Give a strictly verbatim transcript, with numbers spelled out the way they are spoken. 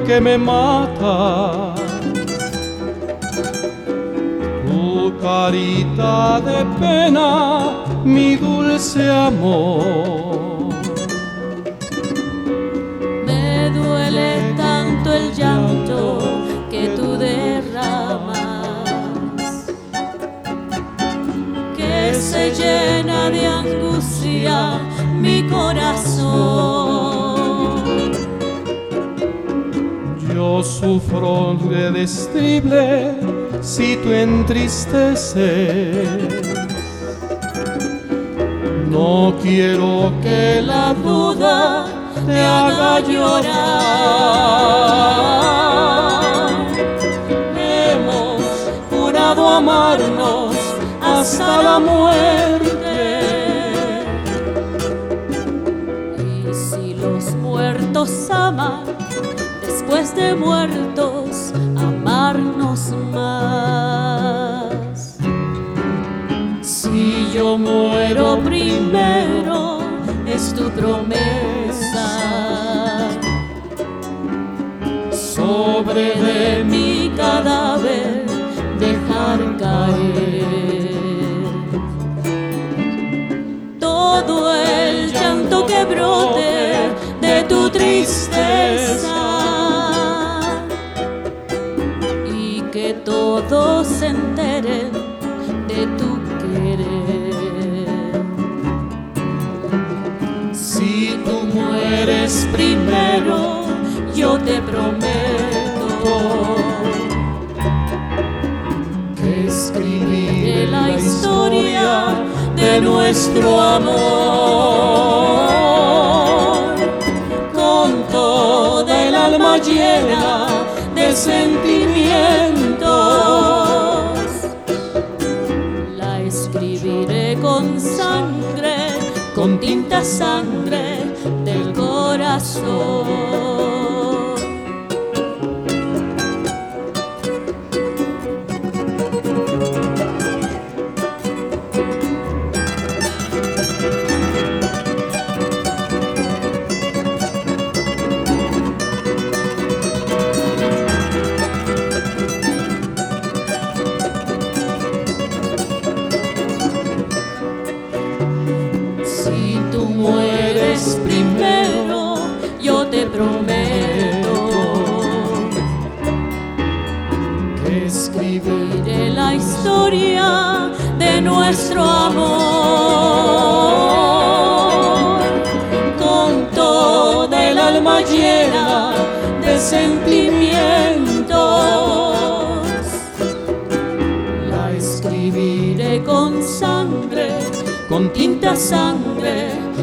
que me mata. Tu carita de pena, mi dulce amor. Me duele tanto el llanto que tú derramas, que se llena de angustia mi corazón. Yo sufro indescriptible si tú entristeces. No quiero que la duda te haga llorar. Hemos jurado amarnos hasta la muerte. Y si los muertos aman, después de muertos, amarnos más. Si yo muero primero, es tu promesa. sobre De mi cadáver dejar caer todo el llanto que brote de tu tristeza, y que todos se enteren de tu querer. Si tú Mueres primero, yo te prometo que escribiré de la historia de nuestro amor, con toda el alma llena de sentimientos. La escribiré con sangre, con tinta sangre del corazón. Si tú mueres primero, yo te prometo que escribiré de la historia de nuestro amor, con toda el alma llena de sentimientos. La escribiré con sangre, con tinta sangre